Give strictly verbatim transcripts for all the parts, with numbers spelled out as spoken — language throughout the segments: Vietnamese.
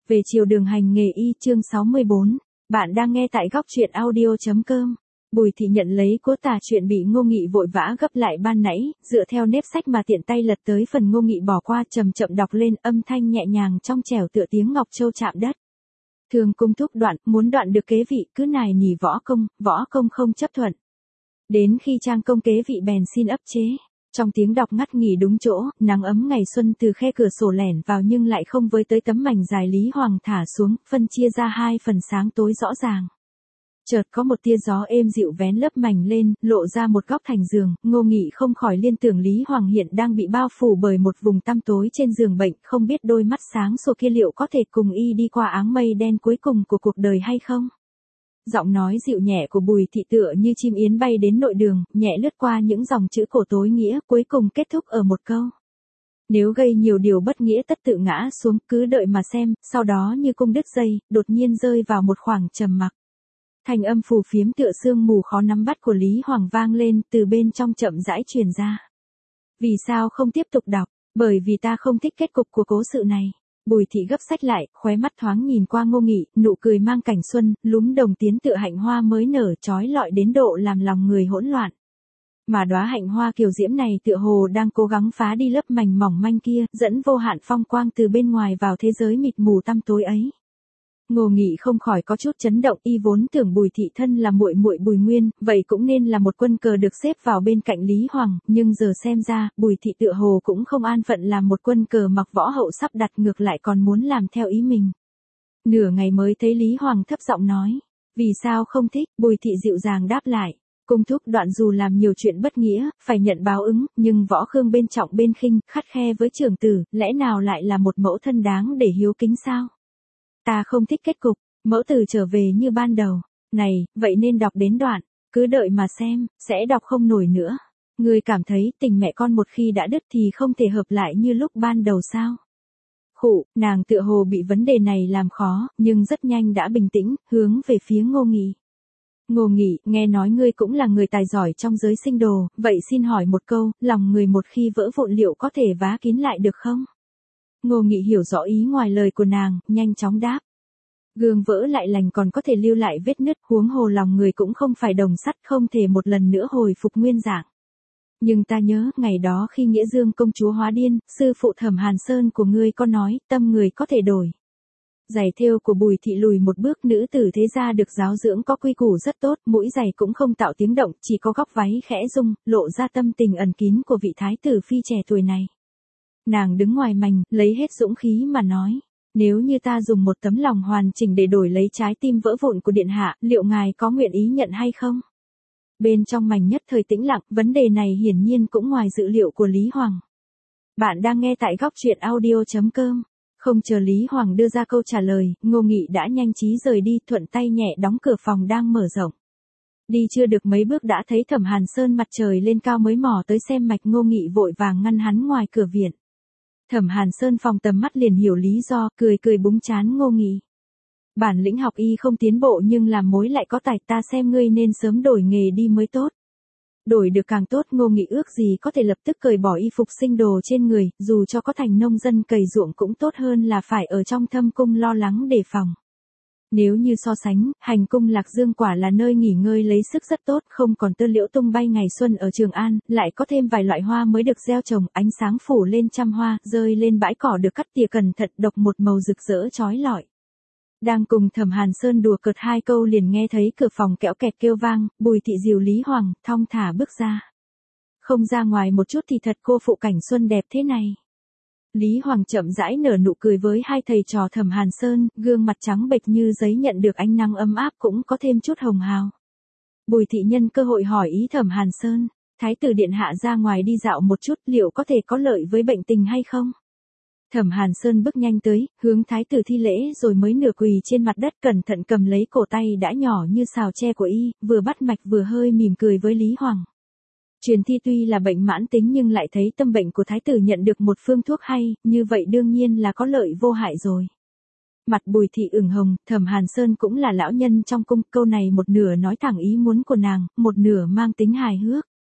Về chiều đường hành nghề y chương sáu mươi bốn, bạn đang nghe tại góc truyện audio.com. Bùi Thị nhận lấy cỗ tả chuyện bị Ngô Nghị vội vã gấp lại ban nãy, dựa theo nếp sách mà tiện tay lật tới phần Ngô Nghị bỏ qua, chậm chậm đọc lên, âm thanh nhẹ nhàng trong trẻo tựa tiếng ngọc châu chạm đất. Thường cung thúc đoạn, muốn đoạn được kế vị, cứ nài nỉ võ công, võ công không chấp thuận. Đến khi trang công kế vị bèn xin ấp chế. Trong tiếng đọc ngắt nghỉ đúng chỗ, nắng ấm ngày xuân từ khe cửa sổ lẻn vào nhưng lại không với tới tấm mảnh dài Lý Hoàng thả xuống, phân chia ra hai phần sáng tối rõ ràng. Chợt có một tia gió êm dịu vén lớp mảnh lên, lộ ra một góc thành giường, Ngô Nghị không khỏi liên tưởng Lý Hoàng hiện đang bị bao phủ bởi một vùng tăm tối trên giường bệnh, không biết đôi mắt sáng sủa kia liệu có thể cùng y đi qua áng mây đen cuối cùng của cuộc đời hay không. Giọng nói dịu nhẹ của Bùi Thị tựa như chim yến bay đến nội đường, nhẹ lướt qua những dòng chữ cổ tối nghĩa, cuối cùng kết thúc ở một câu. Nếu gây nhiều điều bất nghĩa tất tự ngã xuống, cứ đợi mà xem, sau đó như cung đứt dây, đột nhiên rơi vào một khoảng trầm mặc. Thanh âm phù phiếm tựa sương mù khó nắm bắt của Lý Hoàng vang lên, từ bên trong chậm rãi truyền ra. Vì sao không tiếp tục đọc? Bởi vì ta không thích kết cục của cố sự này. Bùi Thị gấp sách lại, khóe mắt thoáng nhìn qua Ngô Nghị, nụ cười mang cảnh xuân, lúm đồng tiến tựa hạnh hoa mới nở, chói lọi đến độ làm lòng người hỗn loạn. Mà đóa hạnh hoa kiều diễm này tựa hồ đang cố gắng phá đi lớp mảnh mỏng manh kia, dẫn vô hạn phong quang từ bên ngoài vào thế giới mịt mù tăm tối ấy. Ngô Nghị không khỏi có chút chấn động, y vốn tưởng Bùi Thị thân là muội muội Bùi Nguyên, vậy cũng nên là một quân cờ được xếp vào bên cạnh Lý Hoàng, nhưng giờ xem ra, Bùi Thị tựa hồ cũng không an phận làm một quân cờ mặc võ hậu sắp đặt, ngược lại còn muốn làm theo ý mình. Nửa ngày mới thấy Lý Hoàng thấp giọng nói, vì sao không thích? Bùi Thị dịu dàng đáp lại, cung thúc đoạn dù làm nhiều chuyện bất nghĩa, phải nhận báo ứng, nhưng võ khương bên trọng bên khinh, khắt khe với trưởng tử, lẽ nào lại là một mẫu thân đáng để hiếu kính sao? Ta không thích kết cục, mẫu tử trở về như ban đầu. Này, vậy nên đọc đến đoạn, cứ đợi mà xem, sẽ đọc không nổi nữa. Ngươi cảm thấy tình mẹ con một khi đã đứt thì không thể hợp lại như lúc ban đầu sao? Khụ, nàng tựa hồ bị vấn đề này làm khó, nhưng rất nhanh đã bình tĩnh, hướng về phía Ngô Nghị. Ngô Nghị, nghe nói ngươi cũng là người tài giỏi trong giới sinh đồ, vậy xin hỏi một câu, lòng người một khi vỡ vụn liệu có thể vá kín lại được không? Ngô Nghị hiểu rõ ý ngoài lời của nàng, nhanh chóng đáp. Gương vỡ lại lành còn có thể lưu lại vết nứt, huống hồ lòng người cũng không phải đồng sắt, không thể một lần nữa hồi phục nguyên dạng. Nhưng ta nhớ, ngày đó khi Nghĩa Dương công chúa hóa điên, sư phụ Thẩm Hàn Sơn của ngươi có nói, tâm người có thể đổi. Giày thêu của Bùi Thị lùi một bước, nữ tử thế gia được giáo dưỡng có quy củ rất tốt, mũi giày cũng không tạo tiếng động, chỉ có góc váy khẽ rung, lộ ra tâm tình ẩn kín của vị thái tử phi trẻ tuổi này. Nàng đứng ngoài mành, lấy hết dũng khí mà nói, nếu như ta dùng một tấm lòng hoàn chỉnh để đổi lấy trái tim vỡ vụn của điện hạ, liệu ngài có nguyện ý nhận hay không? Bên trong mành nhất thời tĩnh lặng, vấn đề này hiển nhiên cũng ngoài dự liệu của Lý Hoàng. Bạn đang nghe tại góc truyện audio.com. Không chờ Lý Hoàng đưa ra câu trả lời, Ngô Nghị đã nhanh trí rời đi, thuận tay nhẹ đóng cửa phòng đang mở rộng. Đi chưa được mấy bước đã thấy Thẩm Hàn Sơn mặt trời lên cao mới mò tới xem mạch, Ngô Nghị vội vàng ngăn hắn ngoài cửa viện. Thẩm Hàn Sơn phòng tầm mắt liền hiểu lý do, cười cười búng trán Ngô Nghị. Bản lĩnh học y không tiến bộ nhưng làm mối lại có tài, ta xem ngươi nên sớm đổi nghề đi mới tốt. Đổi được càng tốt, Ngô Nghị ước gì có thể lập tức cởi bỏ y phục sinh đồ trên người, dù cho có thành nông dân cày ruộng cũng tốt hơn là phải ở trong thâm cung lo lắng đề phòng. Nếu như so sánh, hành cung Lạc Dương quả là nơi nghỉ ngơi lấy sức rất tốt, không còn tơ liễu tung bay ngày xuân ở Trường An, lại có thêm vài loại hoa mới được gieo trồng, ánh sáng phủ lên trăm hoa, rơi lên bãi cỏ được cắt tỉa cẩn thận, độc một màu rực rỡ chói lọi. Đang cùng Thẩm Hàn Sơn đùa cợt hai câu liền nghe thấy cửa phòng kẽo kẹt kêu vang, Bùi Thị dìu Lý Hoàng, thong thả bước ra. Không ra ngoài một chút thì thật cô phụ cảnh xuân đẹp thế này. Lý Hoàng chậm rãi nở nụ cười với hai thầy trò Thẩm Hàn Sơn, gương mặt trắng bệch như giấy nhận được ánh nắng ấm áp cũng có thêm chút hồng hào. Bùi Thị nhân cơ hội hỏi ý Thẩm Hàn Sơn, Thái tử điện hạ ra ngoài đi dạo một chút liệu có thể có lợi với bệnh tình hay không? Thẩm Hàn Sơn bước nhanh tới, hướng thái tử thi lễ rồi mới nửa quỳ trên mặt đất cẩn thận cầm lấy cổ tay đã nhỏ như xào tre của y, vừa bắt mạch vừa hơi mỉm cười với Lý Hoàng. Truyền thi tuy là bệnh mãn tính nhưng lại thấy tâm bệnh của thái tử nhận được một phương thuốc hay, như vậy đương nhiên là có lợi vô hại rồi. Mặt Bùi Thị ửng hồng, Thẩm Hàn Sơn cũng là lão nhân trong cung, câu này một nửa nói thẳng ý muốn của nàng, một nửa mang tính hài hước.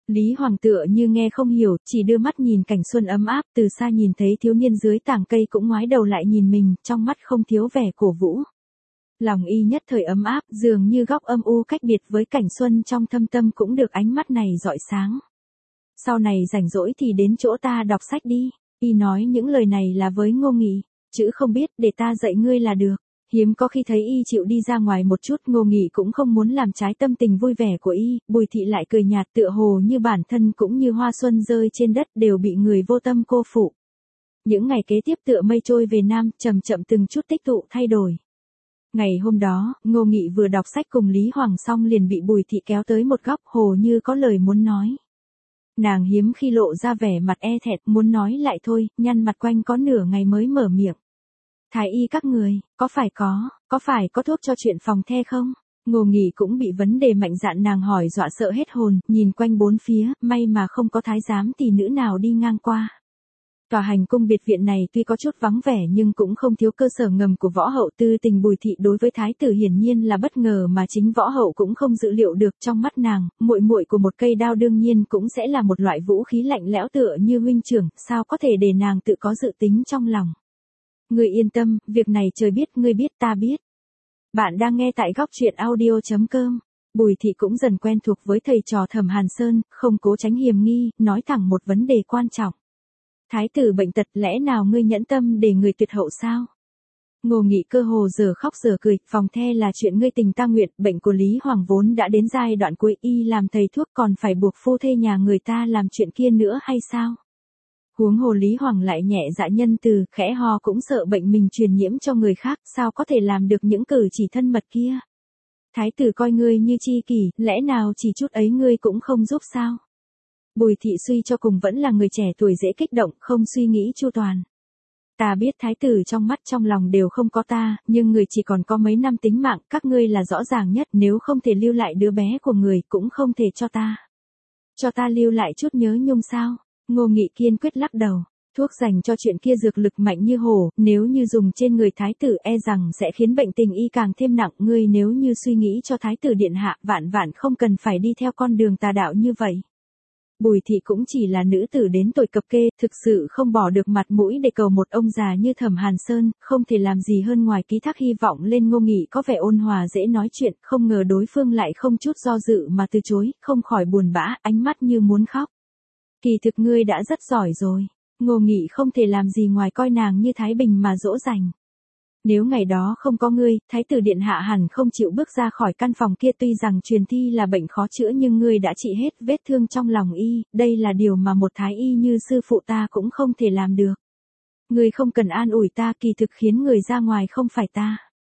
Lý Hoàng tựa như nghe không hiểu, chỉ đưa mắt nhìn cảnh xuân ấm áp, từ xa nhìn thấy thiếu niên dưới tảng cây cũng ngoái đầu lại nhìn mình, trong mắt không thiếu vẻ cổ vũ. Lòng y nhất thời ấm áp, dường như góc âm u cách biệt với cảnh xuân trong thâm tâm cũng được ánh mắt này rọi sáng. Sau này rảnh rỗi thì đến chỗ ta đọc sách đi. Y nói những lời này là với Ngô Nghị, chữ không biết để ta dạy ngươi là được. Hiếm có khi thấy y chịu đi ra ngoài một chút, Ngô Nghị cũng không muốn làm trái tâm tình vui vẻ của y, Bùi Thị lại cười nhạt tựa hồ như bản thân cũng như hoa xuân rơi trên đất đều bị người vô tâm cô phụ. Những ngày kế tiếp tựa mây trôi về Nam, chậm chậm từng chút tích tụ thay đổi. Ngày hôm đó, Ngô Nghị vừa đọc sách cùng Lý Hoàng xong liền bị Bùi Thị kéo tới một góc hồ như có lời muốn nói. Nàng hiếm khi lộ ra vẻ mặt e thẹn, muốn nói lại thôi, nhăn mặt quanh có nửa ngày mới mở miệng. Thái y các người, có phải có, có phải có thuốc cho chuyện phòng the không? Ngô Nghị cũng bị vấn đề mạnh dạn nàng hỏi dọa sợ hết hồn, nhìn quanh bốn phía, may mà không có thái giám tỷ nữ nào đi ngang qua. Tòa hành cung biệt viện này tuy có chút vắng vẻ nhưng cũng không thiếu cơ sở ngầm của võ hậu. Tư tình Bùi Thị đối với thái tử hiển nhiên là bất ngờ mà chính võ hậu cũng không dự liệu được. Trong mắt nàng, muội muội của một cây đao đương nhiên cũng sẽ là một loại vũ khí lạnh lẽo tựa như huynh trưởng, sao có thể để nàng tự có dự tính trong lòng. Ngươi yên tâm, việc này trời biết, ngươi biết, ta biết. Bạn đang nghe tại góc truyện audio chấm com. Bùi Thị cũng dần quen thuộc với thầy trò Thẩm Hàn Sơn, không cố tránh hiềm nghi, nói thẳng một vấn đề quan trọng. Thái tử bệnh tật, lẽ nào ngươi nhẫn tâm để người tuyệt hậu sao? Ngô Nghị cơ hồ giờ khóc giờ cười, phòng the là chuyện ngươi tình ta nguyện, bệnh của Lý Hoàng vốn đã đến giai đoạn cuối, y làm thầy thuốc còn phải buộc phu thê nhà người ta làm chuyện kia nữa hay sao? Huống hồ Lý Hoàng lại nhẹ dạ nhân từ, khẽ ho cũng sợ bệnh mình truyền nhiễm cho người khác, sao có thể làm được những cử chỉ thân mật kia? Thái tử coi ngươi như tri kỷ, lẽ nào chỉ chút ấy ngươi cũng không giúp sao? Bùi Thị suy cho cùng vẫn là người trẻ tuổi dễ kích động, không suy nghĩ chu toàn. Ta biết thái tử trong mắt trong lòng đều không có ta, nhưng người chỉ còn có mấy năm tính mạng, các ngươi là rõ ràng nhất, nếu không thể lưu lại đứa bé của người, cũng không thể cho ta. Cho ta lưu lại chút nhớ nhung sao? Ngô Nghị kiên quyết lắc đầu. Thuốc dành cho chuyện kia dược lực mạnh như hổ, nếu như dùng trên người thái tử e rằng sẽ khiến bệnh tình y càng thêm nặng. Ngươi nếu như suy nghĩ cho thái tử điện hạ, vạn vạn không cần phải đi theo con đường tà đạo như vậy. Bùi Thị cũng chỉ là nữ tử đến tuổi cập kê, thực sự không bỏ được mặt mũi để cầu một ông già như Thẩm Hàn Sơn, không thể làm gì hơn ngoài ký thác hy vọng lên. Ngô Nghị có vẻ ôn hòa dễ nói chuyện, không ngờ đối phương lại không chút do dự mà từ chối, không khỏi buồn bã, ánh mắt như muốn khóc. Kỳ thực ngươi đã rất giỏi rồi. Ngô Nghị không thể làm gì ngoài coi nàng như thái bình mà dỗ dành. Nếu ngày đó không có ngươi, thái tử điện hạ hẳn không chịu bước ra khỏi căn phòng kia. Tuy rằng truyền thi là bệnh khó chữa nhưng ngươi đã trị hết vết thương trong lòng y, đây là điều mà một thái y như sư phụ ta cũng không thể làm được. Ngươi không cần an ủi ta, kỳ thực khiến người ra ngoài không phải ta.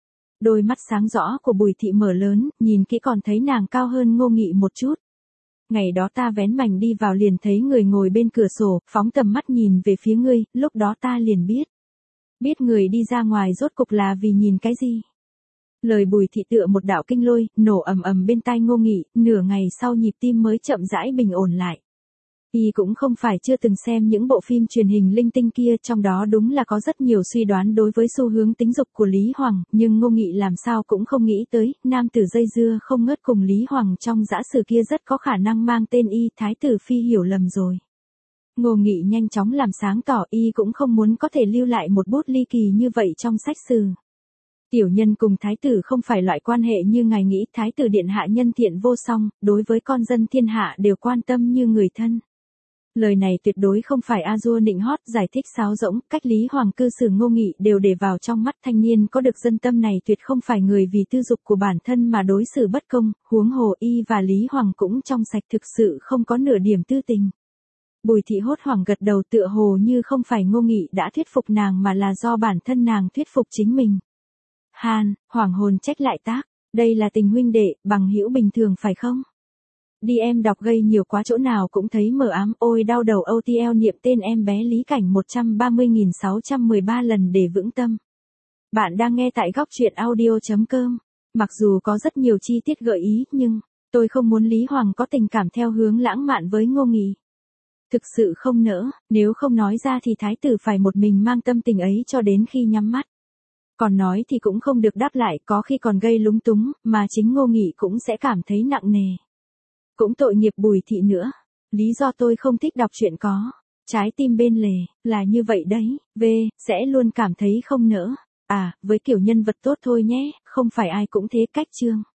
Đôi mắt sáng rõ của Bùi Thị mở lớn, nhìn kỹ còn thấy nàng cao hơn Ngô Nghị một chút. Ngày đó ta vén mành đi vào liền thấy người ngồi bên cửa sổ, phóng tầm mắt nhìn về phía ngươi, lúc đó ta liền biết. Biết người đi ra ngoài rốt cục là vì nhìn cái gì. Lời Bùi Thị tựa một đạo kinh lôi, nổ ầm ầm bên tai Ngô Nghị, nửa ngày sau nhịp tim mới chậm rãi bình ổn lại. Y cũng không phải chưa từng xem những bộ phim truyền hình linh tinh kia, trong đó đúng là có rất nhiều suy đoán đối với xu hướng tính dục của Lý Hoàng, nhưng Ngô Nghị làm sao cũng không nghĩ tới, nam tử dây dưa không ngớt cùng Lý Hoàng trong dã sử kia rất có khả năng mang tên y. Thái tử phi hiểu lầm rồi. Ngô Nghị nhanh chóng làm sáng tỏ y cũng không muốn có thể lưu lại một bút ly kỳ như vậy trong sách sử. Tiểu nhân cùng thái tử không phải loại quan hệ như ngài nghĩ, thái tử điện hạ nhân thiện vô song, đối với con dân thiên hạ đều quan tâm như người thân. Lời này tuyệt đối không phải a dua nịnh hót, giải thích sáo rỗng, cách Lý Hoàng cư xử Ngô Nghị đều để vào trong mắt. Thanh niên có được dân tâm này tuyệt không phải người vì tư dục của bản thân mà đối xử bất công, huống hồ y và Lý Hoàng cũng trong sạch, thực sự không có nửa điểm tư tình. Bùi Thị hốt hoảng gật đầu, tựa hồ như không phải Ngô Nghị đã thuyết phục nàng mà là do bản thân nàng thuyết phục chính mình. Hàn, hoàng hồn trách lại tác, đây là tình huynh đệ, bằng hữu bình thường phải không? Đi em đọc gây nhiều quá chỗ nào cũng thấy mờ ám, ôi đau đầu. ô tê lờ niệm tên em bé Lý Cảnh một trăm ba mươi nghìn sáu trăm mười ba lần để vững tâm. Bạn đang nghe tại góc truyện audio chấm com. Mặc dù có rất nhiều chi tiết gợi ý nhưng, tôi không muốn Lý Hoàng có tình cảm theo hướng lãng mạn với Ngô Nghị. Thực sự không nỡ, nếu không nói ra thì thái tử phải một mình mang tâm tình ấy cho đến khi nhắm mắt. Còn nói thì cũng không được đáp lại, có khi còn gây lúng túng, mà chính Ngô Nghị cũng sẽ cảm thấy nặng nề. Cũng tội nghiệp Bùi Thị nữa. Lý do tôi không thích đọc truyện có. Trái tim bên lề, là như vậy đấy, V, sẽ luôn cảm thấy không nỡ. À, với kiểu nhân vật tốt thôi nhé, không phải ai cũng thế cách chương.